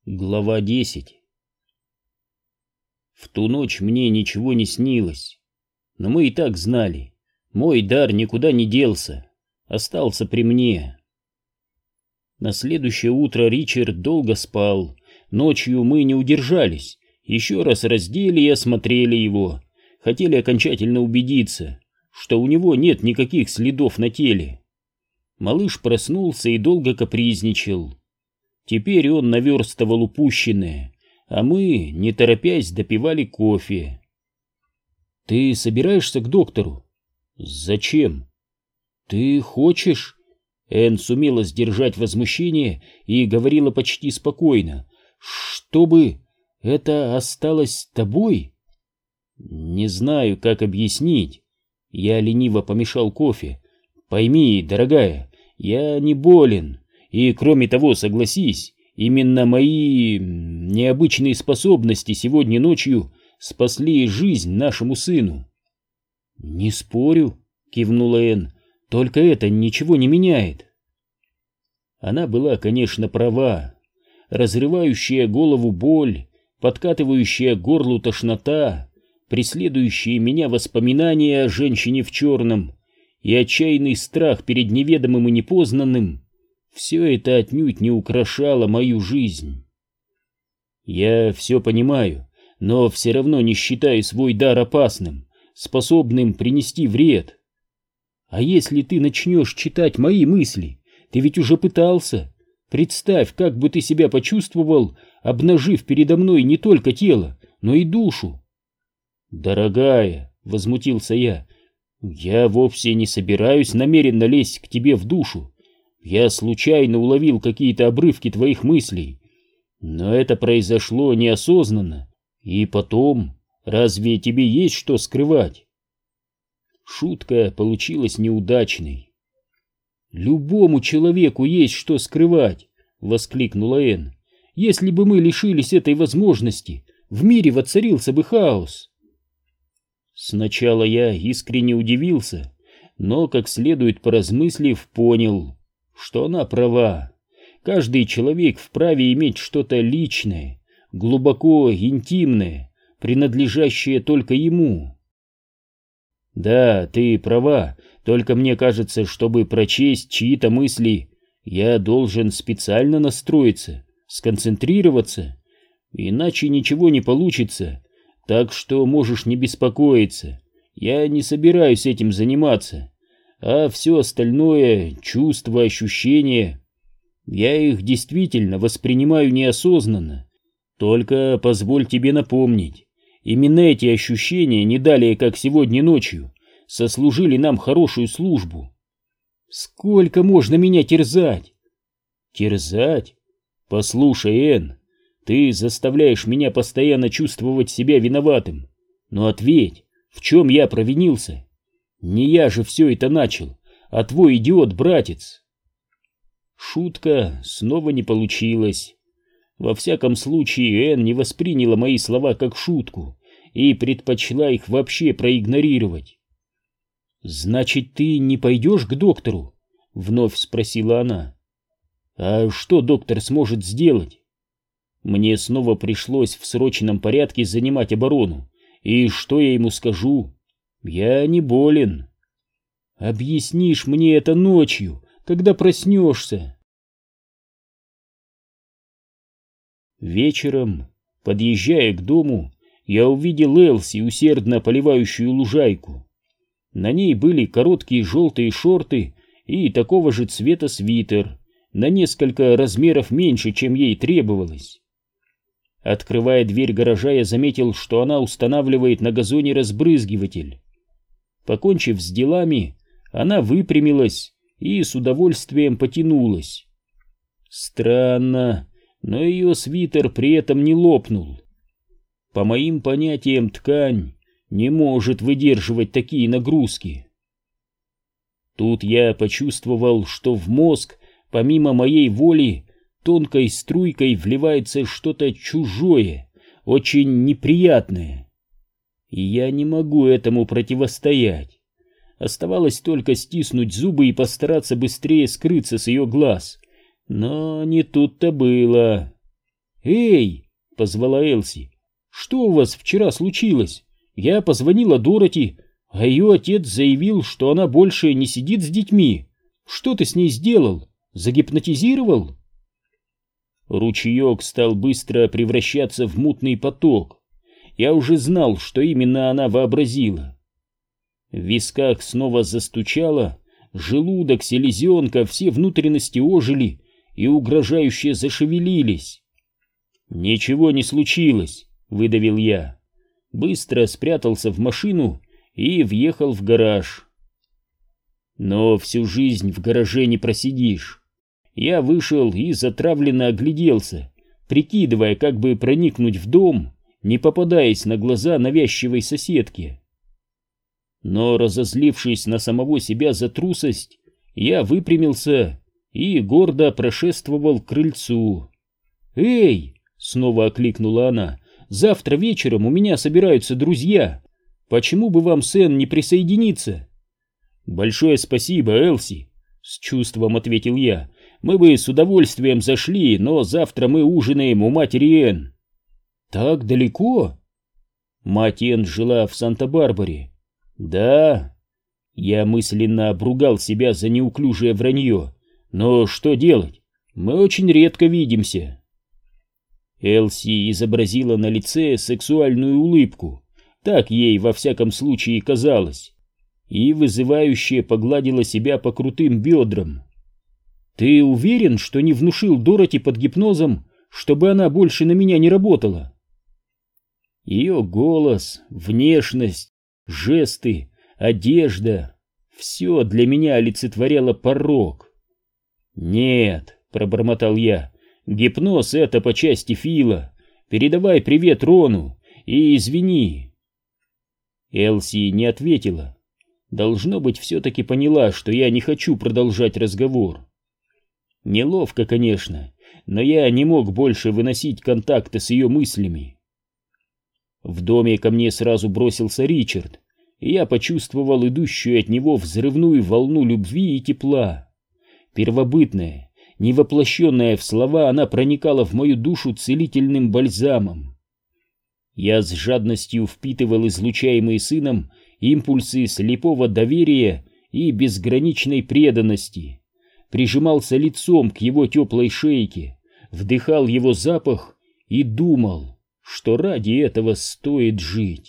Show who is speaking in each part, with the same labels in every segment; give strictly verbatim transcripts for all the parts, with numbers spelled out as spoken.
Speaker 1: Глава десять. В ту ночь мне ничего не снилось, но мы и так знали, мой дар никуда не делся, остался при мне. На следующее утро Ричард долго спал, ночью мы не удержались, еще раз раздели и осмотрели его, хотели окончательно убедиться, что у него нет никаких следов на теле. Малыш проснулся и долго капризничал. Теперь он наверстывал упущенное, а мы, не торопясь, допивали кофе. «Ты собираешься к доктору?» «Зачем?» «Ты хочешь?» Энн сумела сдержать возмущение и говорила почти спокойно. «Чтобы это осталось с тобой?» «Не знаю, как объяснить». Я лениво помешал кофе. «Пойми, дорогая, я не болен. И, кроме того, согласись, именно мои необычные способности сегодня ночью спасли жизнь нашему сыну». «Не спорю», — кивнула Энн, — «только это ничего не меняет». Она была, конечно, права. Разрывающая голову боль, подкатывающая к горлу тошнота, преследующие меня воспоминания о женщине в черном и отчаянный страх перед неведомым и непознанным — все это отнюдь не украшало мою жизнь. Я все понимаю, но все равно не считаю свой дар опасным, способным принести вред. А если ты начнешь читать мои мысли, ты ведь уже пытался. Представь, как бы ты себя почувствовал, обнажив передо мной не только тело, но и душу. «Дорогая», — возмутился я, — «я вовсе не собираюсь намеренно лезть к тебе в душу. Я случайно уловил какие-то обрывки твоих мыслей, но это произошло неосознанно. И потом, разве тебе есть что скрывать?» Шутка получилась неудачной. «Любому человеку есть что скрывать», — воскликнула Энн. «Если бы мы лишились этой возможности, в мире воцарился бы хаос». Сначала я искренне удивился, но, как следует поразмыслив, понял, что она права. Каждый человек вправе иметь что-то личное, глубоко интимное, принадлежащее только ему. Да, ты права, только мне кажется, чтобы прочесть чьи-то мысли, я должен специально настроиться, сконцентрироваться, иначе ничего не получится, так что можешь не беспокоиться, я не собираюсь этим заниматься. А все остальное, чувства, ощущения, я их действительно воспринимаю неосознанно. Только позволь тебе напомнить, именно эти ощущения, не далее как сегодня ночью, сослужили нам хорошую службу. Сколько можно меня терзать? Терзать? Послушай, Энн, ты заставляешь меня постоянно чувствовать себя виноватым. Но ответь, в чем я провинился? Не я же все это начал, а твой идиот-братец. Шутка снова не получилась. Во всяком случае, Энн не восприняла мои слова как шутку и предпочла их вообще проигнорировать. «Значит, ты не пойдешь к доктору?» — вновь спросила она. «А что доктор сможет сделать?» Мне снова пришлось в срочном порядке занимать оборону. И что я ему скажу? Я не болен. Объяснишь мне это ночью, когда проснешься. Вечером, подъезжая к дому, я увидел Элси, усердно поливающую лужайку. На ней были короткие желтые шорты и такого же цвета свитер, на несколько размеров меньше, чем ей требовалось. Открывая дверь гаража, я заметил, что она устанавливает на газоне разбрызгиватель. Покончив с делами, она выпрямилась и с удовольствием потянулась. Странно, но ее свитер при этом не лопнул. По моим понятиям, ткань не может выдерживать такие нагрузки. Тут я почувствовал, что в мозг, помимо моей воли, тонкой струйкой вливается что-то чужое, очень неприятное. И я не могу этому противостоять. Оставалось только стиснуть зубы и постараться быстрее скрыться с ее глаз. Но не тут-то было. «Эй!» — позвала Элси. «Что у вас вчера случилось? Я позвонила Дороти, а ее отец заявил, что она больше не сидит с детьми. Что ты с ней сделал? Загипнотизировал?» Ручеек стал быстро превращаться в мутный поток. Я уже знал, что именно она вообразила. В висках снова застучало, желудок, селезенка, все внутренности ожили и угрожающе зашевелились. «Ничего не случилось», — выдавил я. Быстро спрятался в машину и въехал в гараж. Но всю жизнь в гараже не просидишь. Я вышел и затравленно огляделся, прикидывая, как бы проникнуть в дом, не попадаясь на глаза навязчивой соседке. Но, разозлившись на самого себя за трусость, я выпрямился и гордо прошествовал к крыльцу. «Эй!» — снова окликнула она. «Завтра вечером у меня собираются друзья. Почему бы вам, Сэн, не присоединиться?» «Большое спасибо, Элси», — с чувством ответил я. «Мы бы с удовольствием зашли, но завтра мы ужинаем у матери Энн». «Так далеко?» Мать Энн жила в Санта-Барбаре. «Да». Я мысленно обругал себя за неуклюжее вранье. «Но что делать? Мы очень редко видимся». Элси изобразила на лице сексуальную улыбку, так ей во всяком случае казалось, и вызывающе погладила себя по крутым бедрам. «Ты уверен, что не внушил Дороти под гипнозом, чтобы она больше на меня не работала?» Ее голос, внешность, жесты, одежда — все для меня олицетворяло порок. «Нет», — пробормотал я, — «гипноз — это по части Фила. Передавай привет Рону и извини». Элси не ответила. Должно быть, все-таки поняла, что я не хочу продолжать разговор. Неловко, конечно, но я не мог больше выносить контакта с ее мыслями. В доме ко мне сразу бросился Ричард, и я почувствовал идущую от него взрывную волну любви и тепла. Первобытная, невоплощенная в слова, она проникала в мою душу целительным бальзамом. Я с жадностью впитывал излучаемые сыном импульсы слепого доверия и безграничной преданности, прижимался лицом к его теплой шейке, вдыхал его запах и думал, что ради этого стоит жить.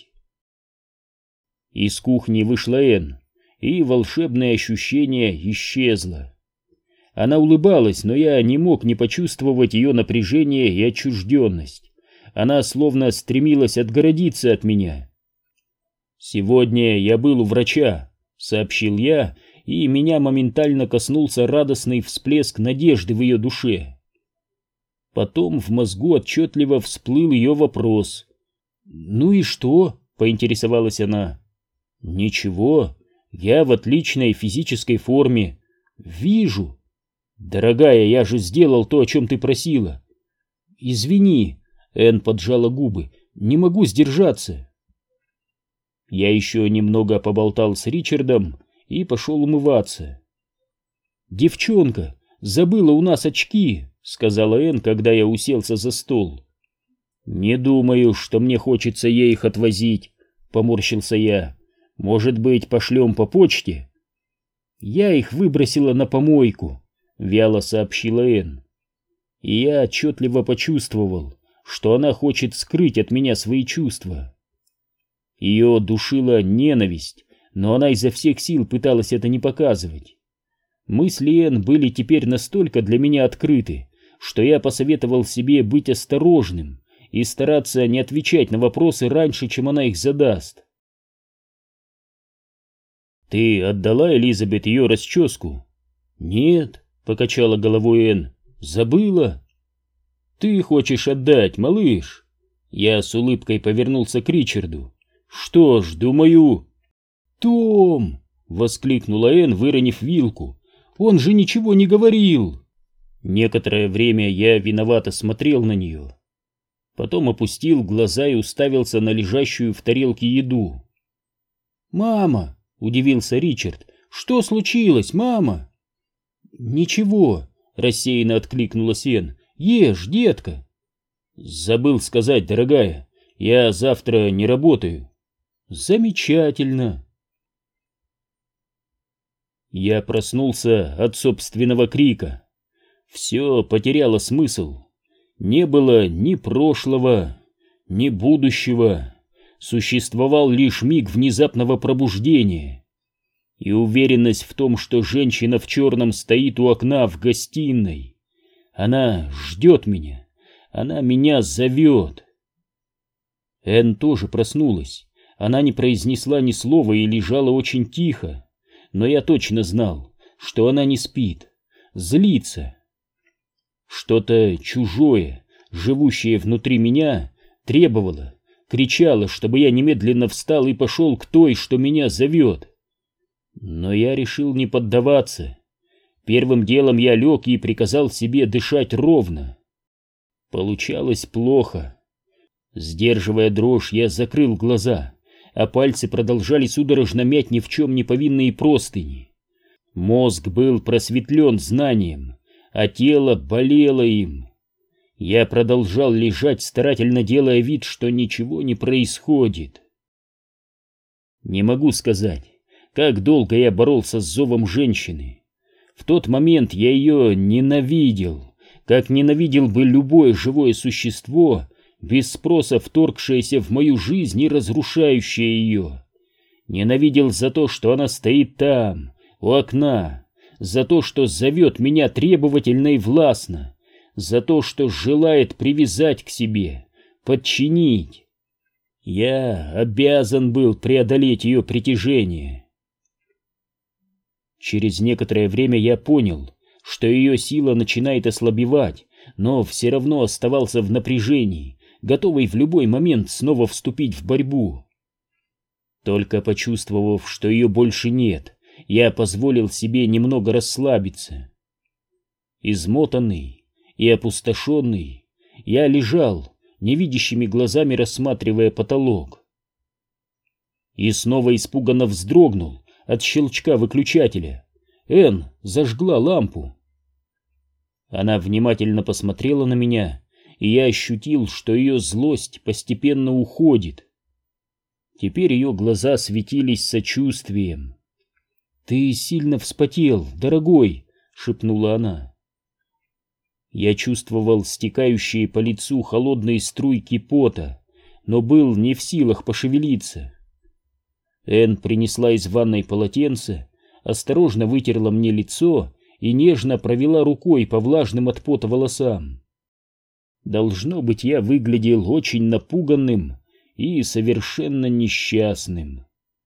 Speaker 1: Из кухни вышла Энн, и волшебное ощущение исчезло. Она улыбалась, но я не мог не почувствовать ее напряжение и отчужденность. Она словно стремилась отгородиться от меня. «Сегодня я был у врача», — сообщил я, и меня моментально коснулся радостный всплеск надежды в ее душе. Потом в мозгу отчетливо всплыл ее вопрос. «Ну и что?» — поинтересовалась она. «Ничего, я в отличной физической форме. Вижу. Дорогая, я же сделал то, о чем ты просила». «Извини», — Энн поджала губы, — «не могу сдержаться». Я еще немного поболтал с Ричардом и пошел умываться. «Девчонка забыла у нас очки», — сказала Энн, когда я уселся за стол. «Не думаю, что мне хочется ей их отвозить», — поморщился я. «Может быть, пошлем по почте?» «Я их выбросила на помойку», — вяло сообщила Энн. И я отчетливо почувствовал, что она хочет скрыть от меня свои чувства. Ее душила ненависть, но она изо всех сил пыталась это не показывать. Мысли Энн были теперь настолько для меня открыты, что я посоветовал себе быть осторожным и стараться не отвечать на вопросы раньше, чем она их задаст. «Ты отдала Элизабет ее расческу?» «Нет», — покачала головой Энн, — «забыла». «Ты хочешь отдать, малыш?» Я с улыбкой повернулся к Ричарду. «Что ж, думаю...» «Том!» — воскликнула Энн, выронив вилку. «Он же ничего не говорил!» Некоторое время я виновато смотрел на нее. Потом опустил глаза и уставился на лежащую в тарелке еду. «Мама!» — удивился Ричард. «Что случилось, мама?» «Ничего!» — рассеянно откликнулась Энн. «Ешь, детка!» Забыл сказать, дорогая, я завтра не работаю. Замечательно. Я проснулся от собственного крика. Все потеряло смысл. Не было ни прошлого, ни будущего. Существовал лишь миг внезапного пробуждения. И уверенность в том, что женщина в черном стоит у окна в гостиной. Она ждет меня. Она меня зовет. Энн тоже проснулась. Она не произнесла ни слова и лежала очень тихо. Но я точно знал, что она не спит, злится. Что-то чужое, живущее внутри меня, требовало, кричало, чтобы я немедленно встал и пошел к той, что меня зовет. Но я решил не поддаваться. Первым делом я лег и приказал себе дышать ровно. Получалось плохо. Сдерживая дрожь, я закрыл глаза, а пальцы продолжали судорожно мять ни в чем не повинные простыни. Мозг был просветлен знанием, а тело болело им. Я продолжал лежать, старательно делая вид, что ничего не происходит. Не могу сказать, как долго я боролся с зовом женщины. В тот момент я ее ненавидел, как ненавидел бы любое живое существо, без спроса вторгшееся в мою жизнь и разрушающее ее. Ненавидел за то, что она стоит там, у окна, за то, что зовет меня требовательно и властно, за то, что желает привязать к себе, подчинить. Я обязан был преодолеть ее притяжение. Через некоторое время я понял, что ее сила начинает ослабевать, но все равно оставался в напряжении, готовый в любой момент снова вступить в борьбу. Только почувствовав, что ее больше нет, я позволил себе немного расслабиться. Измотанный и опустошенный, я лежал, невидящими глазами рассматривая потолок. И снова испуганно вздрогнул от щелчка выключателя. Энн зажгла лампу. Она внимательно посмотрела на меня, и я ощутил, что ее злость постепенно уходит. Теперь ее глаза светились сочувствием. «Ты сильно вспотел, дорогой», — шепнула она. Я чувствовал стекающие по лицу холодные струйки пота, но был не в силах пошевелиться. Энн принесла из ванной полотенце, осторожно вытерла мне лицо и нежно провела рукой по влажным от пота волосам. Должно быть, я выглядел очень напуганным и совершенно несчастным.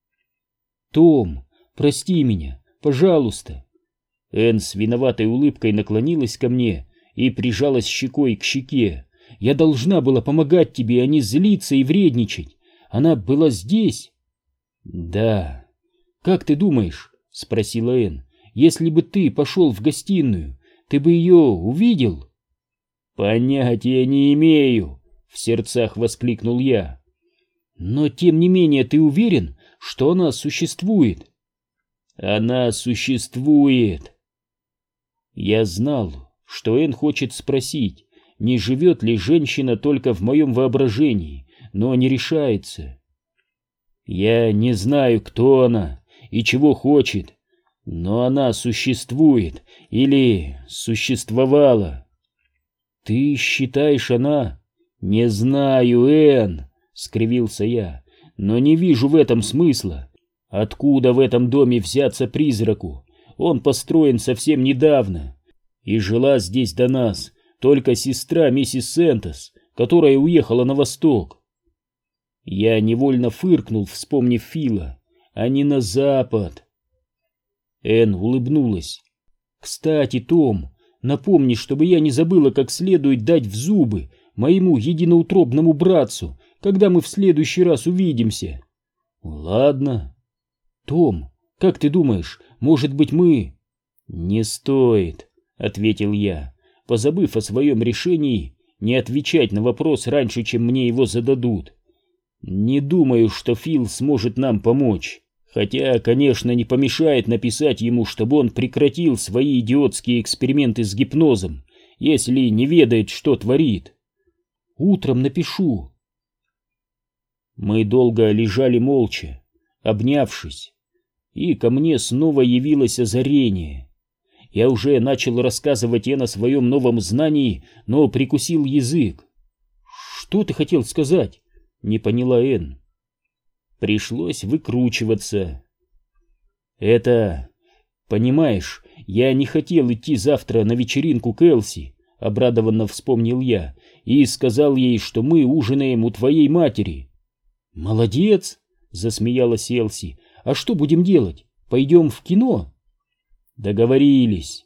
Speaker 1: «Том, прости меня, пожалуйста». Энн с виноватой улыбкой наклонилась ко мне и прижалась щекой к щеке. «Я должна была помогать тебе, а не злиться и вредничать. Она была здесь?» «Да». «Как ты думаешь?» — спросила Энн. «Если бы ты пошел в гостиную, ты бы ее увидел?» «Понятия не имею», — в сердцах воскликнул я. «Но тем не менее ты уверен, что она существует?» «Она существует». Я знал, что Энн хочет спросить, не живет ли женщина только в моем воображении, но не решается. Я не знаю, кто она и чего хочет, но она существует или существовала. «Ты считаешь, она...» «Не знаю, Энн», — скривился я, — «но не вижу в этом смысла. Откуда в этом доме взяться призраку? Он построен совсем недавно, и жила здесь до нас только сестра миссис Сентос, которая уехала на восток». Я невольно фыркнул, вспомнив Фила, а не на запад. Энн улыбнулась. «Кстати, Том, напомни, чтобы я не забыла как следует дать в зубы моему единоутробному братцу, когда мы в следующий раз увидимся». «Ладно». «Том, как ты думаешь, может быть, мы...» «Не стоит», — ответил я, позабыв о своем решении не отвечать на вопрос раньше, чем мне его зададут. «Не думаю, что Фил сможет нам помочь, хотя, конечно, не помешает написать ему, чтобы он прекратил свои идиотские эксперименты с гипнозом, если не ведает, что творит».
Speaker 2: Утром напишу.
Speaker 1: Мы долго лежали молча, обнявшись, и ко мне снова явилось озарение. Я уже начал рассказывать Энн о своем новом знании, но прикусил язык.
Speaker 2: «Что ты хотел сказать?»
Speaker 1: — не поняла Энн. Пришлось выкручиваться. «Это... Понимаешь, я не хотел идти завтра на вечеринку к Элси», — обрадованно вспомнил я, и сказал ей, что мы ужинаем у твоей матери.
Speaker 2: «Молодец!» — засмеялась Элси. «А что будем делать? Пойдем в кино?»
Speaker 1: «Договорились».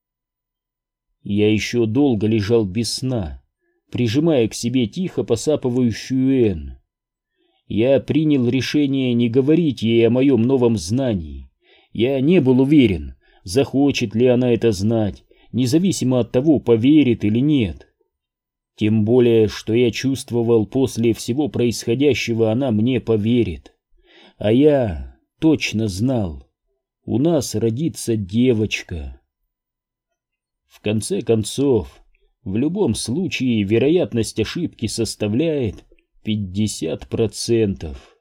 Speaker 1: Я еще долго лежал без сна, прижимая к себе тихо посапывающую Энн. Я принял решение не говорить ей о моем новом знании. Я не был уверен, захочет ли она это знать, независимо от того, поверит или нет. Тем более, что я чувствовал, после всего происходящего она мне поверит. А я точно знал, у нас родится девочка. В конце концов, в любом случае вероятность ошибки составляет пятьдесят процентов.